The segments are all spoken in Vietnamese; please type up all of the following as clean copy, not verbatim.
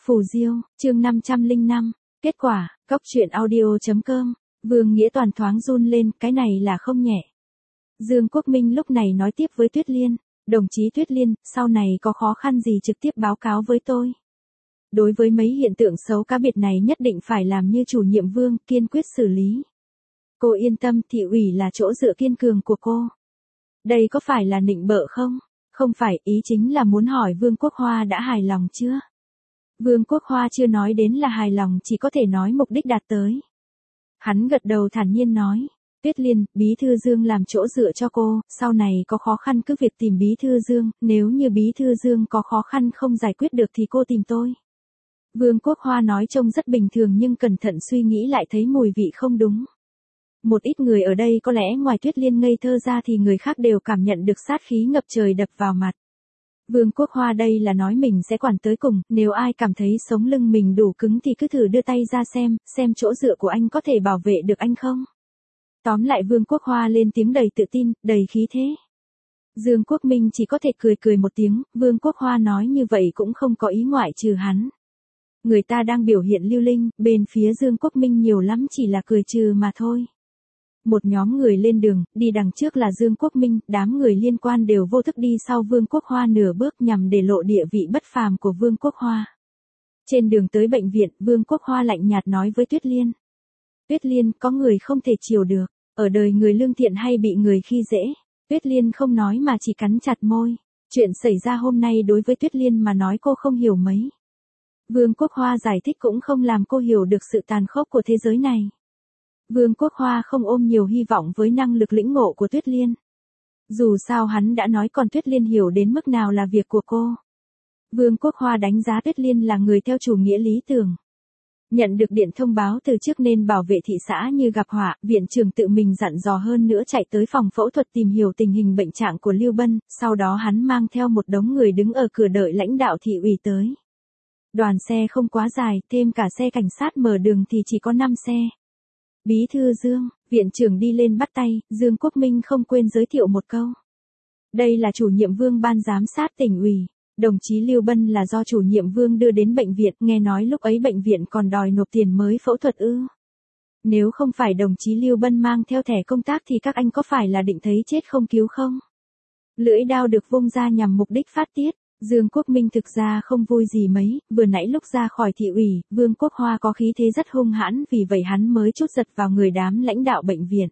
Phù Diêu, chương 505, kết quả, cóc truyện audio.com, Vương Nghĩa Toàn thoáng run lên, cái này là không nhẹ. Dương Quốc Minh lúc này nói tiếp với Tuyết Liên, đồng chí Tuyết Liên, sau này có khó khăn gì trực tiếp báo cáo với tôi. Đối với mấy hiện tượng xấu cá biệt này nhất định phải làm như chủ nhiệm Vương, kiên quyết xử lý. Cô yên tâm, thị ủy là chỗ dựa kiên cường của cô. Đây có phải là nịnh bợ không? Không phải, ý chính là muốn hỏi Vương Quốc Hoa đã hài lòng chưa? Vương Quốc Hoa chưa nói đến là hài lòng, chỉ có thể nói mục đích đạt tới. Hắn gật đầu thản nhiên nói, Tuyết Liên, Bí Thư Dương làm chỗ dựa cho cô, sau này có khó khăn cứ việc tìm Bí Thư Dương, nếu như Bí Thư Dương có khó khăn không giải quyết được thì cô tìm tôi. Vương Quốc Hoa nói trông rất bình thường nhưng cẩn thận suy nghĩ lại thấy mùi vị không đúng. Một ít người ở đây có lẽ ngoài Tuyết Liên ngây thơ ra thì người khác đều cảm nhận được sát khí ngập trời đập vào mặt. Vương Quốc Hoa đây là nói mình sẽ quản tới cùng, nếu ai cảm thấy sống lưng mình đủ cứng thì cứ thử đưa tay ra xem chỗ dựa của anh có thể bảo vệ được anh không. Tóm lại Vương Quốc Hoa lên tiếng đầy tự tin, đầy khí thế. Dương Quốc Minh chỉ có thể cười một tiếng, Vương Quốc Hoa nói như vậy cũng không có ý ngoại trừ hắn. Người ta đang biểu hiện lưu linh, bên phía Dương Quốc Minh nhiều lắm chỉ là cười trừ mà thôi. Một nhóm người lên đường, đi đằng trước là Dương Quốc Minh, đám người liên quan đều vô thức đi sau Vương Quốc Hoa nửa bước nhằm để lộ địa vị bất phàm của Vương Quốc Hoa. Trên đường tới bệnh viện, Vương Quốc Hoa lạnh nhạt nói với Tuyết Liên. Tuyết Liên, có người không thể chiều được, ở đời người lương thiện hay bị người khi dễ. Tuyết Liên không nói mà chỉ cắn chặt môi. Chuyện xảy ra hôm nay đối với Tuyết Liên mà nói cô không hiểu mấy. Vương Quốc Hoa giải thích cũng không làm cô hiểu được sự tàn khốc của thế giới này. Vương Quốc Hoa không ôm nhiều hy vọng với năng lực lĩnh ngộ của Tuyết Liên. Dù sao hắn đã nói còn Tuyết Liên hiểu đến mức nào là việc của cô. Vương Quốc Hoa đánh giá Tuyết Liên là người theo chủ nghĩa lý tưởng. Nhận được điện thông báo từ trước nên bảo vệ thị xã như gặp họa, viện trưởng tự mình dặn dò hơn nữa chạy tới phòng phẫu thuật tìm hiểu tình hình bệnh trạng của Lưu Bân, sau đó hắn mang theo một đống người đứng ở cửa đợi lãnh đạo thị ủy tới. Đoàn xe không quá dài, thêm cả xe cảnh sát mở đường thì chỉ có 5 xe. Bí thư Dương, viện trưởng đi lên bắt tay, Dương Quốc Minh không quên giới thiệu một câu. Đây là chủ nhiệm Vương ban giám sát tỉnh ủy, đồng chí Lưu Bân là do chủ nhiệm Vương đưa đến bệnh viện, nghe nói lúc ấy bệnh viện còn đòi nộp tiền mới phẫu thuật ư. Nếu không phải đồng chí Lưu Bân mang theo thẻ công tác thì các anh có phải là định thấy chết không cứu không? Lưỡi đao được vung ra nhằm mục đích phát tiết. Dương Quốc Minh thực ra không vui gì mấy, vừa nãy lúc ra khỏi thị ủy, Vương Quốc Hoa có khí thế rất hung hãn vì vậy hắn mới trút giật vào người đám lãnh đạo bệnh viện.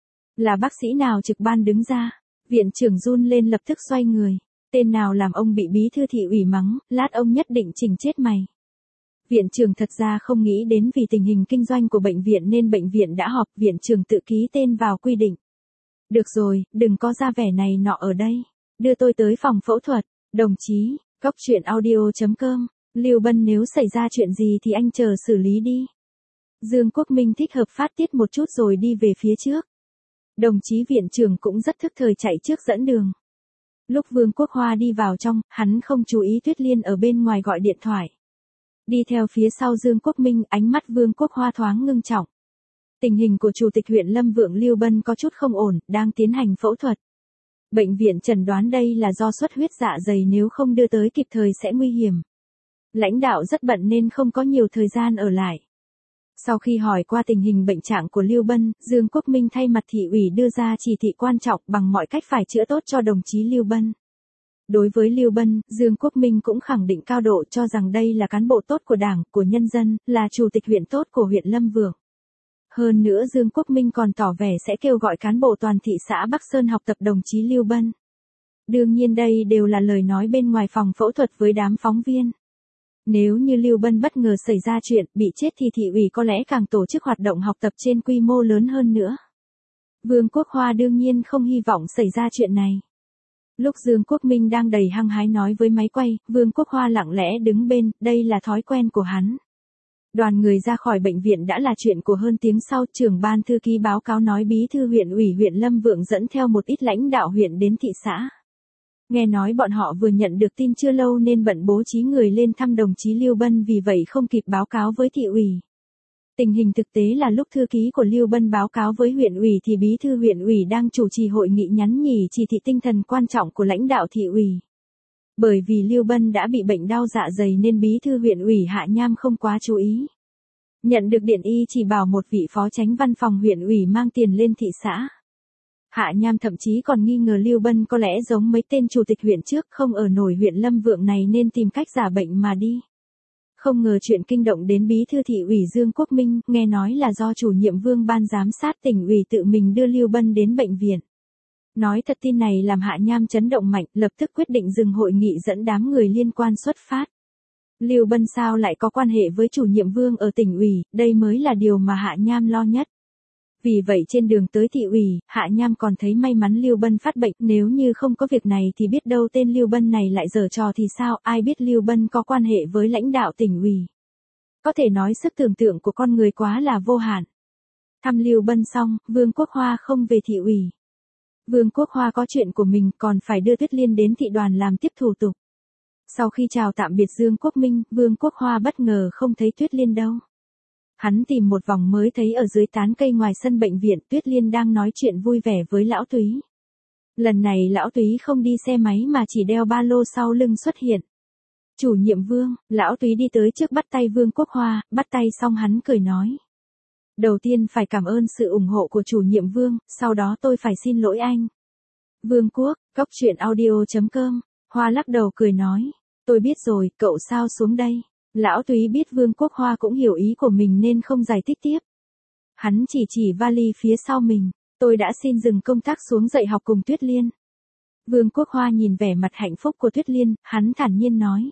Là bác sĩ nào trực ban đứng ra, viện trưởng run lên lập tức xoay người, tên nào làm ông bị bí thư thị ủy mắng, lát ông nhất định chỉnh chết mày. Viện trưởng thật ra không nghĩ đến vì tình hình kinh doanh của bệnh viện nên bệnh viện đã họp, viện trưởng tự ký tên vào quy định. Được rồi, đừng có ra vẻ này nọ ở đây, đưa tôi tới phòng phẫu thuật. Đồng chí, cóc truyện audio.com, Lưu Bân nếu xảy ra chuyện gì thì anh chờ xử lý đi. Dương Quốc Minh thích hợp phát tiết một chút rồi đi về phía trước. Đồng chí viện trưởng cũng rất thức thời chạy trước dẫn đường. Lúc Vương Quốc Hoa đi vào trong, hắn không chú ý Tuyết Liên ở bên ngoài gọi điện thoại. Đi theo phía sau Dương Quốc Minh, ánh mắt Vương Quốc Hoa thoáng ngưng trọng. Tình hình của Chủ tịch huyện Lâm Vượng Lưu Bân có chút không ổn, đang tiến hành phẫu thuật. Bệnh viện chẩn đoán đây là do xuất huyết dạ dày nếu không đưa tới kịp thời sẽ nguy hiểm. Lãnh đạo rất bận nên không có nhiều thời gian ở lại. Sau khi hỏi qua tình hình bệnh trạng của Lưu Bân, Dương Quốc Minh thay mặt thị ủy đưa ra chỉ thị quan trọng bằng mọi cách phải chữa tốt cho đồng chí Lưu Bân. Đối với Lưu Bân, Dương Quốc Minh cũng khẳng định cao độ cho rằng đây là cán bộ tốt của Đảng, của nhân dân, là chủ tịch huyện tốt của huyện Lâm Vượng. Hơn nữa Dương Quốc Minh còn tỏ vẻ sẽ kêu gọi cán bộ toàn thị xã Bắc Sơn học tập đồng chí Lưu Bân. Đương nhiên đây đều là lời nói bên ngoài phòng phẫu thuật với đám phóng viên. Nếu như Lưu Bân bất ngờ xảy ra chuyện, bị chết thì thị ủy có lẽ càng tổ chức hoạt động học tập trên quy mô lớn hơn nữa. Vương Quốc Hoa đương nhiên không hy vọng xảy ra chuyện này. Lúc Dương Quốc Minh đang đầy hăng hái nói với máy quay, Vương Quốc Hoa lặng lẽ đứng bên, đây là thói quen của hắn. Đoàn người ra khỏi bệnh viện đã là chuyện của hơn tiếng sau, trưởng ban thư ký báo cáo nói bí thư huyện ủy huyện Lâm Vượng dẫn theo một ít lãnh đạo huyện đến thị xã. Nghe nói bọn họ vừa nhận được tin chưa lâu nên bận bố trí người lên thăm đồng chí Lưu Bân vì vậy không kịp báo cáo với thị ủy. Tình hình thực tế là lúc thư ký của Lưu Bân báo cáo với huyện ủy thì bí thư huyện ủy đang chủ trì hội nghị nhắn nhỉ chỉ thị tinh thần quan trọng của lãnh đạo thị ủy. Bởi vì Lưu Bân đã bị bệnh đau dạ dày nên bí thư huyện ủy Hạ Nham không quá chú ý. Nhận được điện y chỉ bảo một vị phó chánh văn phòng huyện ủy mang tiền lên thị xã. Hạ Nham thậm chí còn nghi ngờ Lưu Bân có lẽ giống mấy tên chủ tịch huyện trước không ở nổi huyện Lâm Vượng này nên tìm cách giả bệnh mà đi. Không ngờ chuyện kinh động đến bí thư thị ủy Dương Quốc Minh, nghe nói là do chủ nhiệm Vương ban giám sát tỉnh ủy tự mình đưa Lưu Bân đến bệnh viện. Nói thật tin này làm Hạ Nham chấn động mạnh, lập tức quyết định dừng hội nghị dẫn đám người liên quan xuất phát. Lưu Bân sao lại có quan hệ với chủ nhiệm Vương ở tỉnh ủy, đây mới là điều mà Hạ Nham lo nhất. Vì vậy trên đường tới thị ủy, Hạ Nham còn thấy may mắn Lưu Bân phát bệnh, nếu như không có việc này thì biết đâu tên Lưu Bân này lại giở trò thì sao, ai biết Lưu Bân có quan hệ với lãnh đạo tỉnh ủy. Có thể nói sức tưởng tượng của con người quá là vô hạn. Thăm Lưu Bân xong, Vương Quốc Hoa không về thị ủy. Vương Quốc Hoa có chuyện của mình còn phải đưa Tuyết Liên đến thị đoàn làm tiếp thủ tục. Sau khi chào tạm biệt Dương Quốc Minh, Vương Quốc Hoa bất ngờ không thấy Tuyết Liên đâu. Hắn tìm một vòng mới thấy ở dưới tán cây ngoài sân bệnh viện Tuyết Liên đang nói chuyện vui vẻ với Lão Túy. Lần này Lão Túy không đi xe máy mà chỉ đeo ba lô sau lưng xuất hiện. Chủ nhiệm Vương, Lão Túy đi tới trước bắt tay Vương Quốc Hoa, bắt tay xong hắn cười nói. Đầu tiên phải cảm ơn sự ủng hộ của chủ nhiệm Vương, sau đó tôi phải xin lỗi anh. Vương Quốc, Cóc Truyện Audio.com, Hoa lắc đầu cười nói. Tôi biết rồi, cậu sao xuống đây? Lão Túy biết Vương Quốc Hoa cũng hiểu ý của mình nên không giải thích tiếp. Hắn chỉ vali phía sau mình, tôi đã xin dừng công tác xuống dạy học cùng Tuyết Liên. Vương Quốc Hoa nhìn vẻ mặt hạnh phúc của Tuyết Liên, hắn thản nhiên nói.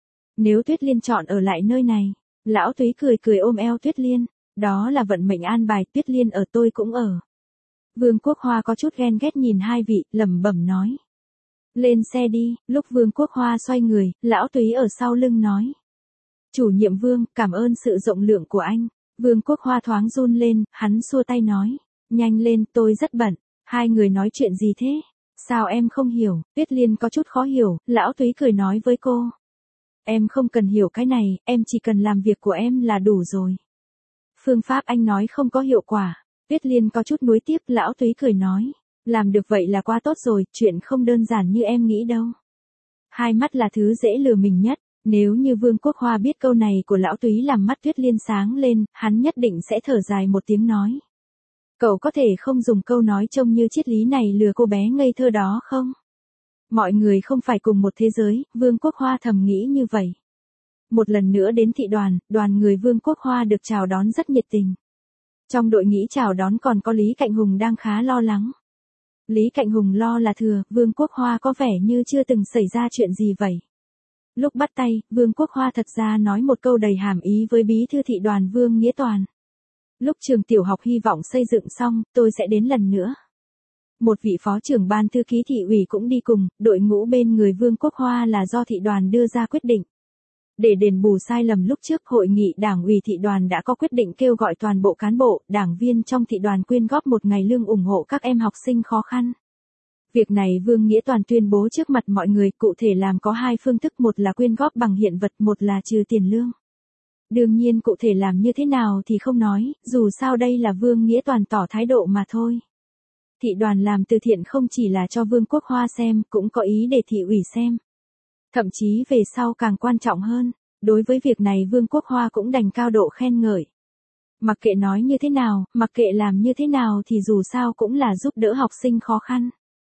Nếu Tuyết Liên chọn ở lại nơi này, Lão Túy cười ôm eo Tuyết Liên, đó là vận mệnh an bài, Tuyết Liên ở tôi cũng ở. Vương Quốc Hoa có chút ghen ghét nhìn hai vị, lẩm bẩm nói. Lên xe đi, lúc Vương Quốc Hoa xoay người, Lão Túy ở sau lưng nói. Chủ nhiệm Vương, cảm ơn sự rộng lượng của anh. Vương Quốc Hoa thoáng run lên, hắn xua tay nói. Nhanh lên, tôi rất bận. Hai người nói chuyện gì thế? Sao em không hiểu? Tuyết Liên có chút khó hiểu, Lão Túy cười nói với cô. Em không cần hiểu cái này, em chỉ cần làm việc của em là đủ rồi. Phương pháp anh nói không có hiệu quả. Tuyết Liên có chút nuối tiếc, Lão Túy cười nói. Làm được vậy là quá tốt rồi, chuyện không đơn giản như em nghĩ đâu. Hai mắt là thứ dễ lừa mình nhất. Nếu như Vương Quốc Hoa biết câu này của Lão Túy làm mắt Tuyết Liên sáng lên, hắn nhất định sẽ thở dài một tiếng nói. Cậu có thể không dùng câu nói trông như triết lý này lừa cô bé ngây thơ đó không? Mọi người không phải cùng một thế giới, Vương Quốc Hoa thầm nghĩ như vậy. Một lần nữa đến thị đoàn, đoàn người Vương Quốc Hoa được chào đón rất nhiệt tình. Trong đội nghĩ chào đón còn có Lý Cạnh Hùng đang khá lo lắng. Lý Cạnh Hùng lo là thừa, Vương Quốc Hoa có vẻ như chưa từng xảy ra chuyện gì vậy. Lúc bắt tay, Vương Quốc Hoa thật ra nói một câu đầy hàm ý với bí thư thị đoàn Vương Nghĩa Toàn. Lúc trường tiểu học hy vọng xây dựng xong, tôi sẽ đến lần nữa. Một vị phó trưởng ban thư ký thị ủy cũng đi cùng, đội ngũ bên người Vương Quốc Hoa là do thị đoàn đưa ra quyết định. Để đền bù sai lầm lúc trước, hội nghị đảng ủy thị đoàn đã có quyết định kêu gọi toàn bộ cán bộ, đảng viên trong thị đoàn quyên góp một ngày lương ủng hộ các em học sinh khó khăn. Việc này Vương Nghĩa Toàn tuyên bố trước mặt mọi người, cụ thể làm có hai phương thức, một là quyên góp bằng hiện vật, một là trừ tiền lương. Đương nhiên cụ thể làm như thế nào thì không nói, dù sao đây là Vương Nghĩa Toàn tỏ thái độ mà thôi. Thị đoàn làm từ thiện không chỉ là cho Vương Quốc Hoa xem, cũng có ý để thị ủy xem. Thậm chí về sau càng quan trọng hơn, đối với việc này Vương Quốc Hoa cũng đành cao độ khen ngợi. Mặc kệ nói như thế nào, mặc kệ làm như thế nào thì dù sao cũng là giúp đỡ học sinh khó khăn.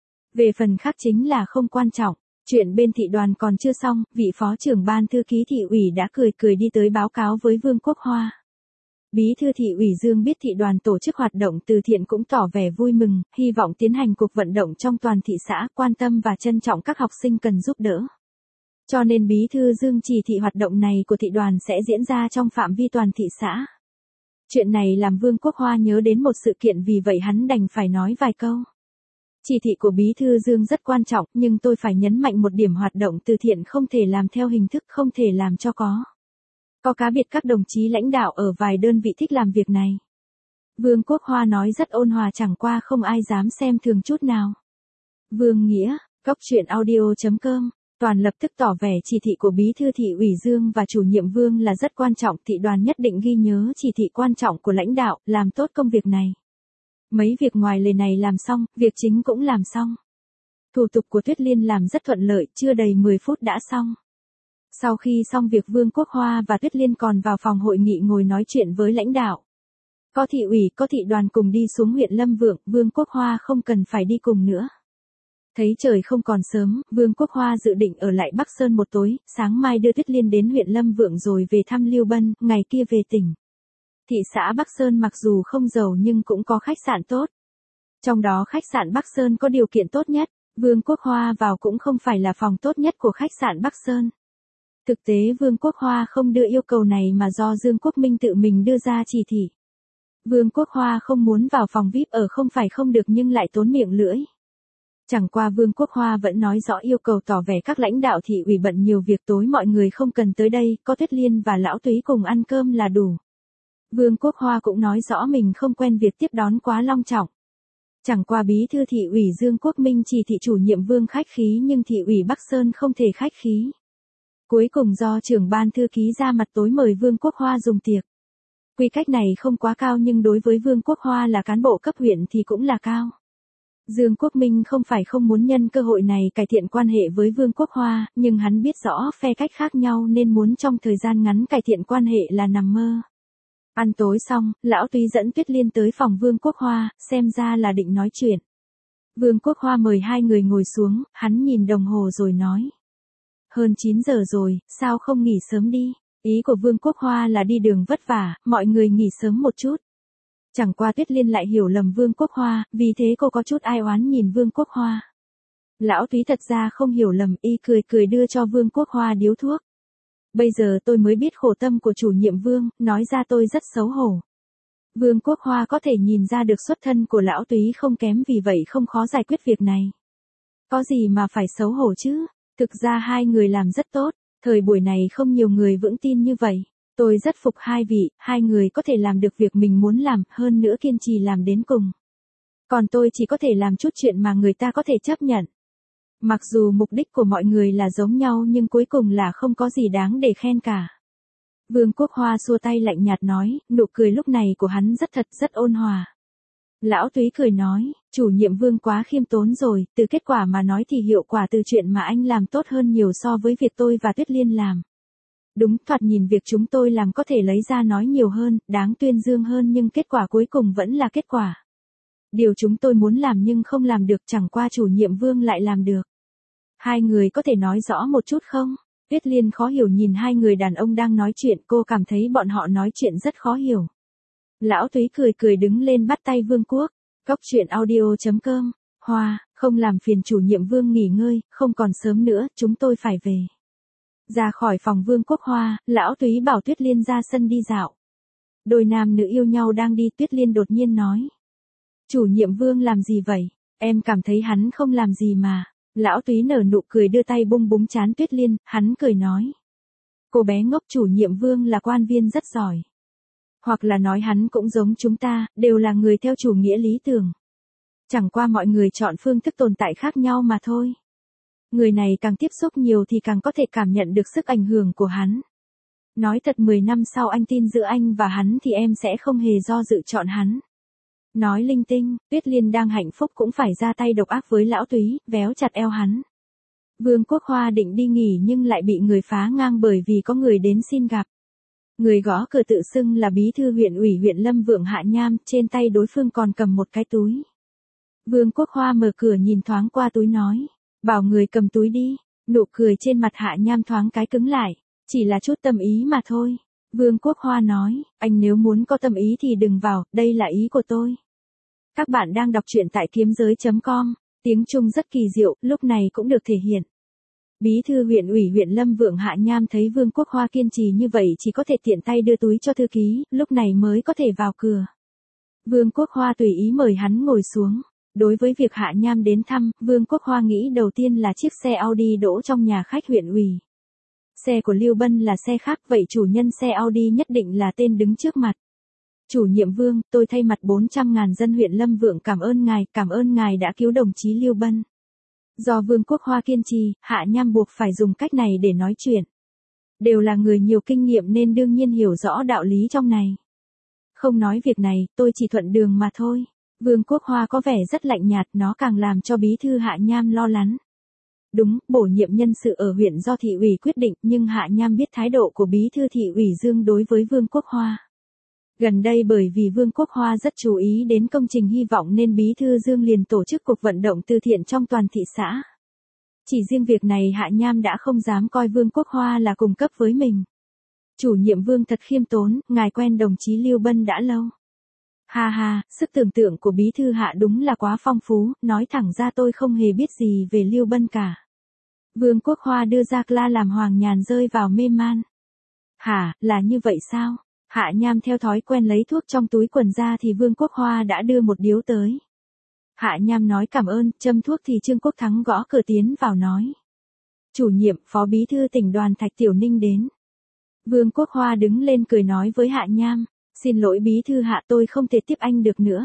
Về phần khác chính là không quan trọng. Chuyện bên thị đoàn còn chưa xong, vị phó trưởng ban thư ký thị ủy đã cười đi tới báo cáo với Vương Quốc Hoa. Bí thư thị ủy Dương biết thị đoàn tổ chức hoạt động từ thiện cũng tỏ vẻ vui mừng, hy vọng tiến hành cuộc vận động trong toàn thị xã, quan tâm và trân trọng các học sinh cần giúp đỡ. Cho nên bí thư Dương chỉ thị hoạt động này của thị đoàn sẽ diễn ra trong phạm vi toàn thị xã. Chuyện này làm Vương Quốc Hoa nhớ đến một sự kiện, vì vậy hắn đành phải nói vài câu. Chỉ thị của bí thư Dương rất quan trọng, nhưng tôi phải nhấn mạnh một điểm, hoạt động từ thiện không thể làm theo hình thức, không thể làm cho có. Có cá biệt các đồng chí lãnh đạo ở vài đơn vị thích làm việc này. Vương Quốc Hoa nói rất ôn hòa, chẳng qua không ai dám xem thường chút nào. Vương Nghĩa, Cóc Truyện Audio.com, Toàn lập tức tỏ vẻ chỉ thị của bí thư thị ủy Dương và chủ nhiệm Vương là rất quan trọng, thị đoàn nhất định ghi nhớ chỉ thị quan trọng của lãnh đạo, làm tốt công việc này. Mấy việc ngoài lề này làm xong, việc chính cũng làm xong. Thủ tục của Tuyết Liên làm rất thuận lợi, chưa đầy 10 phút đã xong. Sau khi xong việc Vương Quốc Hoa và Tuyết Liên còn vào phòng hội nghị ngồi nói chuyện với lãnh đạo. Có thị ủy, có thị đoàn cùng đi xuống huyện Lâm Vượng, Vương Quốc Hoa không cần phải đi cùng nữa. Thấy trời không còn sớm, Vương Quốc Hoa dự định ở lại Bắc Sơn một tối, sáng mai đưa Tuyết Liên đến huyện Lâm Vượng rồi về thăm Lưu Bân, ngày kia về tỉnh. Thị xã Bắc Sơn mặc dù không giàu nhưng cũng có khách sạn tốt. Trong đó khách sạn Bắc Sơn có điều kiện tốt nhất, Vương Quốc Hoa vào cũng không phải là phòng tốt nhất của khách sạn Bắc Sơn. Thực tế Vương Quốc Hoa không đưa yêu cầu này mà do Dương Quốc Minh tự mình đưa ra chỉ thị. Vương Quốc Hoa không muốn vào phòng VIP ở không phải không được nhưng lại tốn miệng lưỡi. Chẳng qua Vương Quốc Hoa vẫn nói rõ yêu cầu tỏ vẻ các lãnh đạo thị ủy bận nhiều việc tối mọi người không cần tới đây, có Tuyết Liên và Lão Túy cùng ăn cơm là đủ. Vương Quốc Hoa cũng nói rõ mình không quen việc tiếp đón quá long trọng. Chẳng qua bí thư thị ủy Dương Quốc Minh chỉ thị chủ nhiệm Vương khách khí nhưng thị ủy Bắc Sơn không thể khách khí. Cuối cùng do trưởng ban thư ký ra mặt tối mời Vương Quốc Hoa dùng tiệc. Quy cách này không quá cao nhưng đối với Vương Quốc Hoa là cán bộ cấp huyện thì cũng là cao. Dương Quốc Minh không phải không muốn nhân cơ hội này cải thiện quan hệ với Vương Quốc Hoa, nhưng hắn biết rõ phe cách khác nhau nên muốn trong thời gian ngắn cải thiện quan hệ là nằm mơ. Ăn tối xong, Lão Túy dẫn Tuyết Liên tới phòng Vương Quốc Hoa, xem ra là định nói chuyện. Vương Quốc Hoa mời hai người ngồi xuống, hắn nhìn đồng hồ rồi nói. Hơn 9 giờ rồi, sao không nghỉ sớm đi? Ý của Vương Quốc Hoa là đi đường vất vả, mọi người nghỉ sớm một chút. Chẳng qua Tuyết Liên lại hiểu lầm Vương Quốc Hoa, vì thế cô có chút ai oán nhìn Vương Quốc Hoa. Lão Túy thật ra không hiểu lầm, y cười cười đưa cho Vương Quốc Hoa điếu thuốc. Bây giờ tôi mới biết khổ tâm của chủ nhiệm Vương, nói ra tôi rất xấu hổ. Vương Quốc Hoa có thể nhìn ra được xuất thân của Lão Túy không kém vì vậy không khó giải quyết việc này. Có gì mà phải xấu hổ chứ, thực ra hai người làm rất tốt, thời buổi này không nhiều người vững tin như vậy. Tôi rất phục hai vị, hai người có thể làm được việc mình muốn làm, hơn nữa kiên trì làm đến cùng. Còn tôi chỉ có thể làm chút chuyện mà người ta có thể chấp nhận. Mặc dù mục đích của mọi người là giống nhau nhưng cuối cùng là không có gì đáng để khen cả. Vương Quốc Hoa xua tay lạnh nhạt nói, nụ cười lúc này của hắn rất thật, rất ôn hòa. Lão Túy cười nói, chủ nhiệm Vương quá khiêm tốn rồi, từ kết quả mà nói thì hiệu quả từ chuyện mà anh làm tốt hơn nhiều so với việc tôi và Tuyết Liên làm. Đúng, thoạt nhìn việc chúng tôi làm có thể lấy ra nói nhiều hơn, đáng tuyên dương hơn nhưng kết quả cuối cùng vẫn là kết quả. Điều chúng tôi muốn làm nhưng không làm được chẳng qua chủ nhiệm Vương lại làm được. Hai người có thể nói rõ một chút không? Tuyết Liên khó hiểu nhìn hai người đàn ông đang nói chuyện, cô cảm thấy bọn họ nói chuyện rất khó hiểu. Lão Túy cười cười đứng lên bắt tay Vương Quốc. Cóc truyện audio.com. Hoa, không làm phiền chủ nhiệm Vương nghỉ ngơi, không còn sớm nữa, chúng tôi phải về. Ra khỏi phòng Vương Quốc Hoa, Lão Túy bảo Tuyết Liên ra sân đi dạo. Đôi nam nữ yêu nhau đang đi, Tuyết Liên đột nhiên nói. Chủ nhiệm Vương làm gì vậy? Em cảm thấy hắn không làm gì mà. Lão Túy nở nụ cười đưa tay bung búng trán Tuyết Liên, hắn cười nói. Cô bé ngốc, chủ nhiệm Vương là quan viên rất giỏi. Hoặc là nói hắn cũng giống chúng ta, đều là người theo chủ nghĩa lý tưởng. Chẳng qua mọi người chọn phương thức tồn tại khác nhau mà thôi. Người này càng tiếp xúc nhiều thì càng có thể cảm nhận được sức ảnh hưởng của hắn. Nói thật 10 năm sau anh tin giữa anh và hắn thì em sẽ không hề do dự chọn hắn. Nói linh tinh, Tuyết Liên đang hạnh phúc cũng phải ra tay độc ác với Lão Túy, véo chặt eo hắn. Vương Quốc Hoa định đi nghỉ nhưng lại bị người phá ngang bởi vì có người đến xin gặp. Người gõ cửa tự xưng là bí thư huyện ủy huyện Lâm Vượng Hạ Nham, trên tay đối phương còn cầm một cái túi. Vương Quốc Hoa mở cửa nhìn thoáng qua túi nói, bảo người cầm túi đi, nụ cười trên mặt Hạ Nham thoáng cái cứng lại, chỉ là chút tâm ý mà thôi. Vương Quốc Hoa nói, anh nếu muốn có tâm ý thì đừng vào, đây là ý của tôi. Các bạn đang đọc truyện tại kiếm giới.com, tiếng Trung rất kỳ diệu, lúc này cũng được thể hiện. Bí thư huyện ủy huyện Lâm Vượng Hạ Nham thấy Vương Quốc Hoa kiên trì như vậy chỉ có thể tiện tay đưa túi cho thư ký, lúc này mới có thể vào cửa. Vương Quốc Hoa tùy ý mời hắn ngồi xuống. Đối với việc Hạ Nham đến thăm, Vương Quốc Hoa nghĩ đầu tiên là chiếc xe Audi đỗ trong nhà khách huyện ủy. Xe của Lưu Bân là xe khác, vậy chủ nhân xe Audi nhất định là tên đứng trước mặt. Chủ nhiệm Vương, tôi thay mặt 400.000 dân huyện Lâm Vượng cảm ơn ngài đã cứu đồng chí Lưu Bân. Do Vương Quốc Hoa kiên trì, Hạ Nham buộc phải dùng cách này để nói chuyện. Đều là người nhiều kinh nghiệm nên đương nhiên hiểu rõ đạo lý trong này. Không nói việc này, tôi chỉ thuận đường mà thôi. Vương Quốc Hoa có vẻ rất lạnh nhạt, nó càng làm cho bí thư Hạ Nham lo lắng. Đúng, bổ nhiệm nhân sự ở huyện do thị ủy quyết định, nhưng Hạ Nham biết thái độ của bí thư thị ủy Dương đối với Vương Quốc Hoa. Gần đây bởi vì Vương Quốc Hoa rất chú ý đến công trình hy vọng nên bí thư Dương liền tổ chức cuộc vận động từ thiện trong toàn thị xã. Chỉ riêng việc này Hạ Nham đã không dám coi Vương Quốc Hoa là cùng cấp với mình. Chủ nhiệm Vương thật khiêm tốn, ngài quen đồng chí Lưu Bân đã lâu. Ha ha, sức tưởng tượng của bí thư Hạ đúng là quá phong phú, nói thẳng ra tôi không hề biết gì về Lưu Bân cả. Vương Quốc Hoa đưa ra la làm Hoàng Nhàn rơi vào mê man. Hả, là như vậy sao? Hạ Nham theo thói quen lấy thuốc trong túi quần ra thì Vương Quốc Hoa đã đưa một điếu tới. Hạ Nham nói cảm ơn, châm thuốc thì Trương Quốc Thắng gõ cửa tiến vào nói. Chủ nhiệm, phó bí thư tỉnh đoàn Thạch Tiểu Ninh đến. Vương Quốc Hoa đứng lên cười nói với Hạ Nham, xin lỗi bí thư Hạ, tôi không thể tiếp anh được nữa.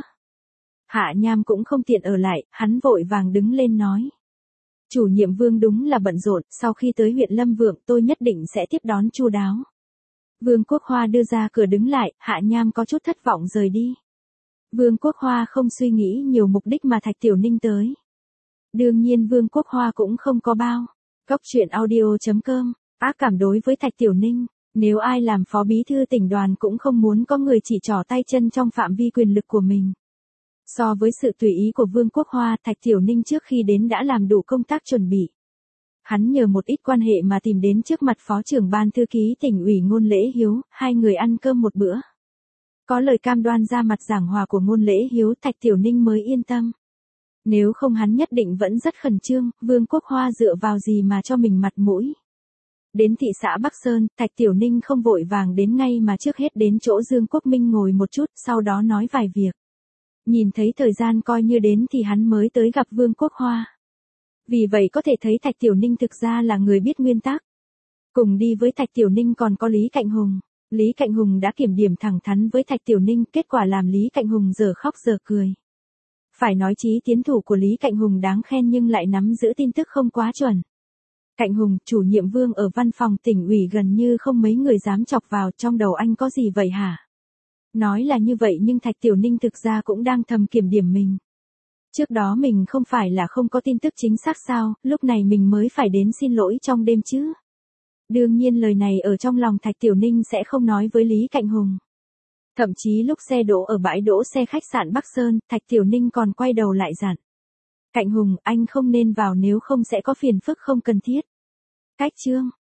Hạ Nham cũng không tiện ở lại, hắn vội vàng đứng lên nói. Chủ nhiệm Vương đúng là bận rộn, sau khi tới huyện Lâm Vượng tôi nhất định sẽ tiếp đón chu đáo. Vương Quốc Hoa đưa ra cửa đứng lại, Hạ Nham có chút thất vọng rời đi. Vương Quốc Hoa không suy nghĩ nhiều mục đích mà Thạch Tiểu Ninh tới. Đương nhiên Vương Quốc Hoa cũng không có bao. Cóc truyện audio.com, ác cảm đối với Thạch Tiểu Ninh. Nếu ai làm phó bí thư tỉnh đoàn cũng không muốn có người chỉ trỏ tay chân trong phạm vi quyền lực của mình. So với sự tùy ý của Vương Quốc Hoa, Thạch Tiểu Ninh trước khi đến đã làm đủ công tác chuẩn bị. Hắn nhờ một ít quan hệ mà tìm đến trước mặt phó trưởng ban thư ký tỉnh ủy Ngôn Lễ Hiếu, hai người ăn cơm một bữa. Có lời cam đoan ra mặt giảng hòa của Ngôn Lễ Hiếu, Thạch Tiểu Ninh mới yên tâm. Nếu không hắn nhất định vẫn rất khẩn trương, Vương Quốc Hoa dựa vào gì mà cho mình mặt mũi. Đến thị xã Bắc Sơn, Thạch Tiểu Ninh không vội vàng đến ngay mà trước hết đến chỗ Dương Quốc Minh ngồi một chút, sau đó nói vài việc. Nhìn thấy thời gian coi như đến thì hắn mới tới gặp Vương Quốc Hoa. Vì vậy có thể thấy Thạch Tiểu Ninh thực ra là người biết nguyên tắc. Cùng đi với Thạch Tiểu Ninh còn có Lý Cạnh Hùng. Lý Cạnh Hùng đã kiểm điểm thẳng thắn với Thạch Tiểu Ninh, kết quả làm Lý Cạnh Hùng giờ khóc giờ cười. Phải nói chí tiến thủ của Lý Cạnh Hùng đáng khen nhưng lại nắm giữ tin tức không quá chuẩn. Cạnh Hùng, chủ nhiệm Vương ở văn phòng tỉnh ủy gần như không mấy người dám chọc vào, trong đầu anh có gì vậy hả? Nói là như vậy nhưng Thạch Tiểu Ninh thực ra cũng đang thầm kiểm điểm mình. Trước đó mình không phải là không có tin tức chính xác sao, lúc này mình mới phải đến xin lỗi trong đêm chứ. Đương nhiên lời này ở trong lòng Thạch Tiểu Ninh sẽ không nói với Lý Cạnh Hùng. Thậm chí lúc xe đỗ ở bãi đỗ xe khách sạn Bắc Sơn, Thạch Tiểu Ninh còn quay đầu lại dặn. Cạnh Hùng, anh không nên vào nếu không sẽ có phiền phức không cần thiết. Cách chương.